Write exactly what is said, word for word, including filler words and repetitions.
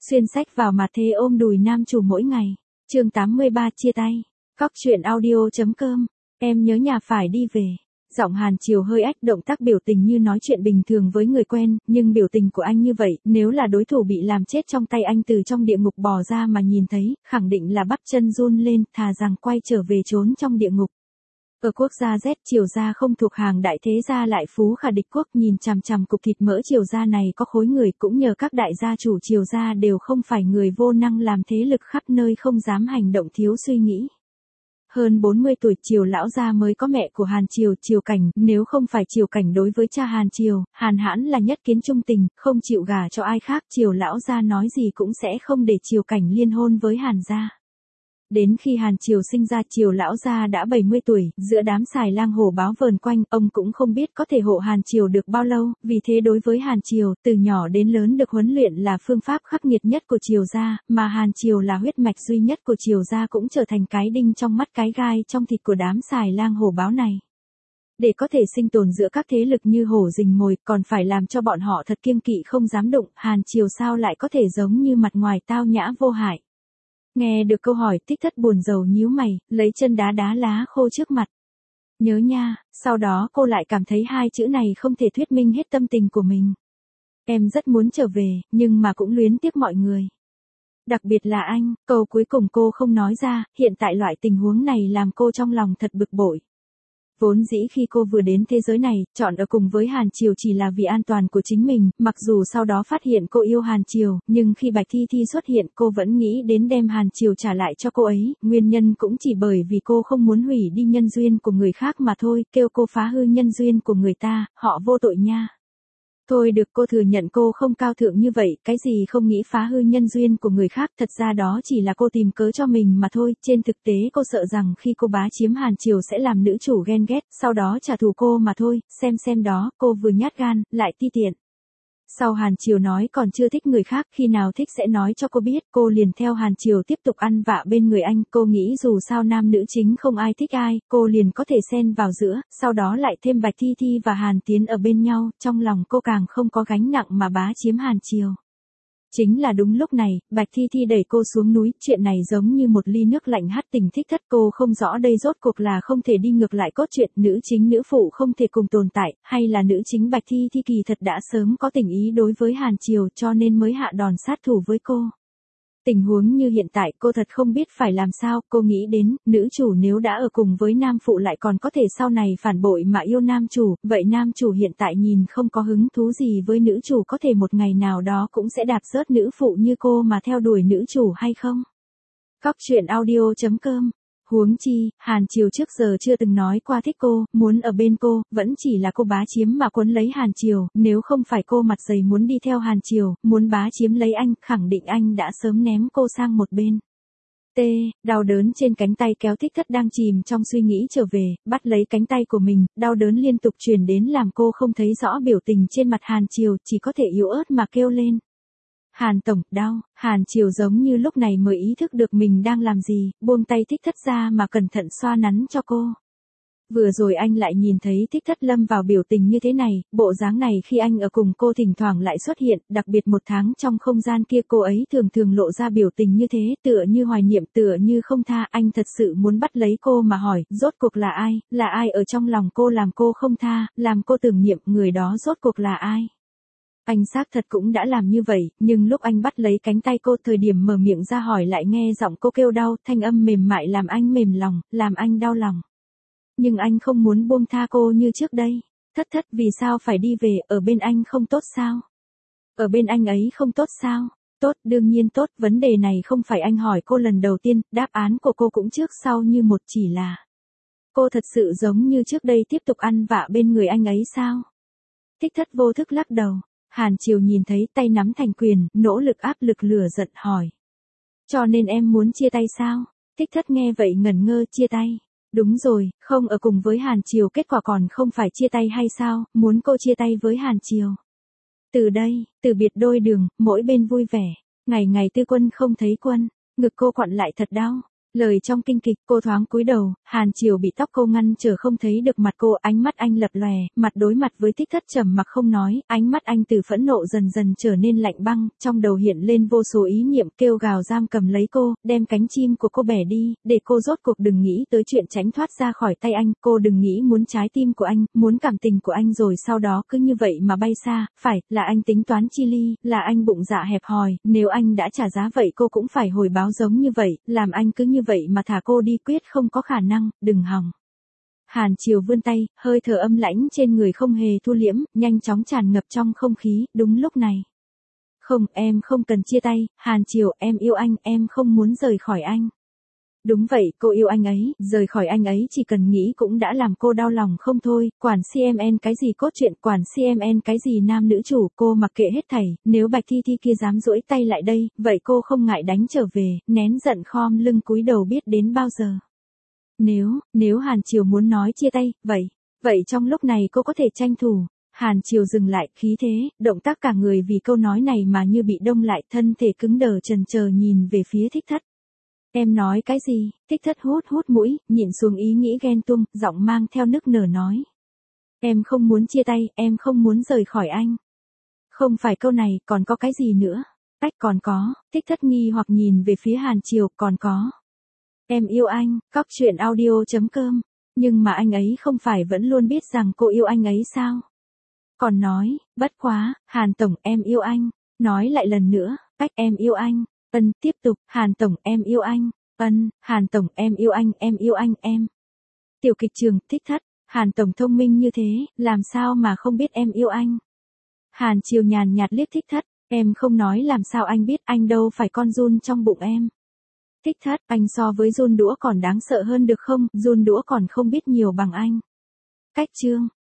Xuyên sách vào mặt thế ôm đùi nam chủ mỗi ngày. Chương tám mươi ba chia tay. Cóc truyện audio chấm com. Em nhớ nhà phải đi về. Giọng Hàn Triều hơi ách, động tác biểu tình như nói chuyện bình thường với người quen, nhưng biểu tình của anh như vậy, nếu là đối thủ bị làm chết trong tay anh từ trong địa ngục bò ra mà nhìn thấy, khẳng định là bắp chân run lên, thà rằng quay trở về trốn trong địa ngục. Ở quốc gia Z, Triều gia không thuộc hàng đại thế gia lại phú khả địch quốc, nhìn chằm chằm cục thịt mỡ Triều gia này có khối người, cũng nhờ các đại gia chủ Triều gia đều không phải người vô năng làm thế lực khắp nơi không dám hành động thiếu suy nghĩ. Hơn bốn mươi tuổi Triều lão gia mới có mẹ của Hàn Triều, Triều Cảnh, nếu không phải Triều Cảnh đối với cha Hàn Triều, Hàn Hãn là nhất kiến trung tình, không chịu gả cho ai khác, Triều lão gia nói gì cũng sẽ không để Triều Cảnh liên hôn với Hàn gia. Đến khi Hàn Triều sinh ra, Triều lão gia đã bảy mươi tuổi, giữa đám xài lang hổ báo vờn quanh, ông cũng không biết có thể hộ Hàn Triều được bao lâu, vì thế đối với Hàn Triều, từ nhỏ đến lớn được huấn luyện là phương pháp khắc nghiệt nhất của Triều gia, mà Hàn Triều là huyết mạch duy nhất của Triều gia cũng trở thành cái đinh trong mắt cái gai trong thịt của đám xài lang hổ báo này. Để có thể sinh tồn giữa các thế lực như hổ rình mồi, còn phải làm cho bọn họ thật kiêng kỵ không dám đụng, Hàn Triều sao lại có thể giống như mặt ngoài tao nhã vô hại. Nghe được câu hỏi, Thích Thất buồn rầu nhíu mày, lấy chân đá đá lá khô trước mặt. Nhớ nha, sau đó cô lại cảm thấy hai chữ này không thể thuyết minh hết tâm tình của mình. Em rất muốn trở về, nhưng mà cũng luyến tiếc mọi người. Đặc biệt là anh, câu cuối cùng cô không nói ra, hiện tại loại tình huống này làm cô trong lòng thật bực bội. Vốn dĩ khi cô vừa đến thế giới này, chọn ở cùng với Hàn Triều chỉ là vì an toàn của chính mình, mặc dù sau đó phát hiện cô yêu Hàn Triều, nhưng khi Bạch Thi Thi xuất hiện cô vẫn nghĩ đến đem Hàn Triều trả lại cho cô ấy, nguyên nhân cũng chỉ bởi vì cô không muốn hủy đi nhân duyên của người khác mà thôi, kêu cô phá hư nhân duyên của người ta, họ vô tội nha. Thôi được, cô thừa nhận cô không cao thượng như vậy, cái gì không nghĩ phá hư nhân duyên của người khác, thật ra đó chỉ là cô tìm cớ cho mình mà thôi, trên thực tế cô sợ rằng khi cô bá chiếm Hàn Triều sẽ làm nữ chủ ghen ghét, sau đó trả thù cô mà thôi, xem xem đó, cô vừa nhát gan, lại ti tiện. Sau Hàn Triều nói còn chưa thích người khác, khi nào thích sẽ nói cho cô biết, cô liền theo Hàn Triều tiếp tục ăn vạ bên người anh, cô nghĩ dù sao nam nữ chính không ai thích ai, cô liền có thể xen vào giữa, sau đó lại thêm Bạch Thi Thi và Hàn Tiến ở bên nhau, trong lòng cô càng không có gánh nặng mà bá chiếm Hàn Triều. Chính là đúng lúc này, Bạch Thi Thi đẩy cô xuống núi, chuyện này giống như một ly nước lạnh hắt tình Thích Thất, cô không rõ đây rốt cuộc là không thể đi ngược lại cốt truyện, nữ chính nữ phụ không thể cùng tồn tại, hay là nữ chính Bạch Thi Thi kỳ thật đã sớm có tình ý đối với Hàn Triều cho nên mới hạ đòn sát thủ với cô. Tình huống như hiện tại cô thật không biết phải làm sao, cô nghĩ đến, nữ chủ nếu đã ở cùng với nam phụ lại còn có thể sau này phản bội mà yêu nam chủ, vậy nam chủ hiện tại nhìn không có hứng thú gì với nữ chủ có thể một ngày nào đó cũng sẽ đạp rớt nữ phụ như cô mà theo đuổi nữ chủ hay không? Cóc truyện audio chấm com. Huống chi, Hàn Triều trước giờ chưa từng nói qua thích cô, muốn ở bên cô, vẫn chỉ là cô bá chiếm mà quấn lấy Hàn Triều, nếu không phải cô mặt dày muốn đi theo Hàn Triều, muốn bá chiếm lấy anh, khẳng định anh đã sớm ném cô sang một bên. T, đau đớn trên cánh tay kéo Thích Thất đang chìm trong suy nghĩ trở về, bắt lấy cánh tay của mình, đau đớn liên tục truyền đến làm cô không thấy rõ biểu tình trên mặt Hàn Triều, chỉ có thể yếu ớt mà kêu lên. Hàn tổng, đau, Hàn Triều giống như lúc này mới ý thức được mình đang làm gì, buông tay Thích Thất ra mà cẩn thận xoa nắn cho cô. Vừa rồi anh lại nhìn thấy Thích Thất lâm vào biểu tình như thế này, bộ dáng này khi anh ở cùng cô thỉnh thoảng lại xuất hiện, đặc biệt một tháng trong không gian kia cô ấy thường thường lộ ra biểu tình như thế, tựa như hoài niệm, tựa như không tha, anh thật sự muốn bắt lấy cô mà hỏi, rốt cuộc là ai, là ai ở trong lòng cô làm cô không tha, làm cô tưởng niệm, người đó rốt cuộc là ai. Anh xác thật cũng đã làm như vậy, nhưng lúc anh bắt lấy cánh tay cô thời điểm mở miệng ra hỏi lại nghe giọng cô kêu đau, thanh âm mềm mại làm anh mềm lòng, làm anh đau lòng. Nhưng anh không muốn buông tha cô như trước đây. Thất thất vì sao phải đi về, ở bên anh không tốt sao? Ở bên anh ấy không tốt sao? Tốt, đương nhiên tốt, vấn đề này không phải anh hỏi cô lần đầu tiên, đáp án của cô cũng trước sau như một, chỉ là cô thật sự giống như trước đây tiếp tục ăn vạ bên người anh ấy sao? Thích Thất vô thức lắc đầu. Hàn Triều nhìn thấy tay nắm thành quyền, nỗ lực áp lực lửa giận hỏi. Cho nên em muốn chia tay sao? Thích Thất nghe vậy ngẩn ngơ, chia tay. Đúng rồi, không ở cùng với Hàn Triều kết quả còn không phải chia tay hay sao, muốn cô chia tay với Hàn Triều. Từ đây, từ biệt đôi đường, mỗi bên vui vẻ, ngày ngày Tư Quân không thấy Quân, ngực cô quặn lại thật đau. Lời trong kinh kịch, cô thoáng cúi đầu, Hàn Triều bị tóc cô ngăn trở không thấy được mặt cô, ánh mắt anh lập lòe, mặt đối mặt với Thích Thất trầm mặc không nói, ánh mắt anh từ phẫn nộ dần dần trở nên lạnh băng, trong đầu hiện lên vô số ý niệm kêu gào giam cầm lấy cô, đem cánh chim của cô bẻ đi, để cô rốt cuộc đừng nghĩ tới chuyện tránh thoát ra khỏi tay anh, cô đừng nghĩ muốn trái tim của anh, muốn cảm tình của anh rồi sau đó cứ như vậy mà bay xa, phải, là anh tính toán chi ly, là anh bụng dạ hẹp hòi, nếu anh đã trả giá vậy cô cũng phải hồi báo giống như vậy, làm anh cứ như vậy mà thả cô đi quyết không có khả năng, đừng hòng. Hàn Triều vươn tay, hơi thở âm lãnh trên người không hề thu liễm, nhanh chóng tràn ngập trong không khí, đúng lúc này. Không, em không cần chia tay, Hàn Triều, em yêu anh, em không muốn rời khỏi anh. Đúng vậy, cô yêu anh ấy, rời khỏi anh ấy chỉ cần nghĩ cũng đã làm cô đau lòng không thôi, quản xê em en cái gì cốt truyện, quản xê em en cái gì nam nữ chủ, cô mặc kệ hết thảy, nếu Bạch Thi Thi kia dám duỗi tay lại đây, vậy cô không ngại đánh trở về, nén giận khom lưng cúi đầu biết đến bao giờ. Nếu, nếu Hàn Triều muốn nói chia tay, vậy, vậy trong lúc này cô có thể tranh thủ. Hàn Triều dừng lại, khí thế, động tác cả người vì câu nói này mà như bị đông lại, thân thể cứng đờ trần chờ nhìn về phía Thích Thất. Em nói cái gì? Thích Thất hút hút mũi, nhịn xuống ý nghĩ ghen tuông, giọng mang theo nức nở nói. Em không muốn chia tay, em không muốn rời khỏi anh. Không phải câu này, còn có cái gì nữa? Cách còn có, Thích Thất nghi hoặc nhìn về phía Hàn Triều, còn có. Em yêu anh, cóc truyện audio chấm com. Nhưng mà anh ấy không phải vẫn luôn biết rằng cô yêu anh ấy sao? Còn nói, bất quá, Hàn Tổng em yêu anh. Nói lại lần nữa, cách em yêu anh. Ân, tiếp tục, Hàn Tổng em yêu anh. Ân, Hàn Tổng em yêu anh, em yêu anh, em. Tiểu kịch trường, Thích Thất, Hàn Tổng thông minh như thế, làm sao mà không biết em yêu anh? Hàn Triều nhàn nhạt liếc Thích Thất, em không nói làm sao anh biết, anh đâu phải con giun trong bụng em. Thích Thất, anh so với giun đũa còn đáng sợ hơn được không, giun đũa còn không biết nhiều bằng anh. Cách chương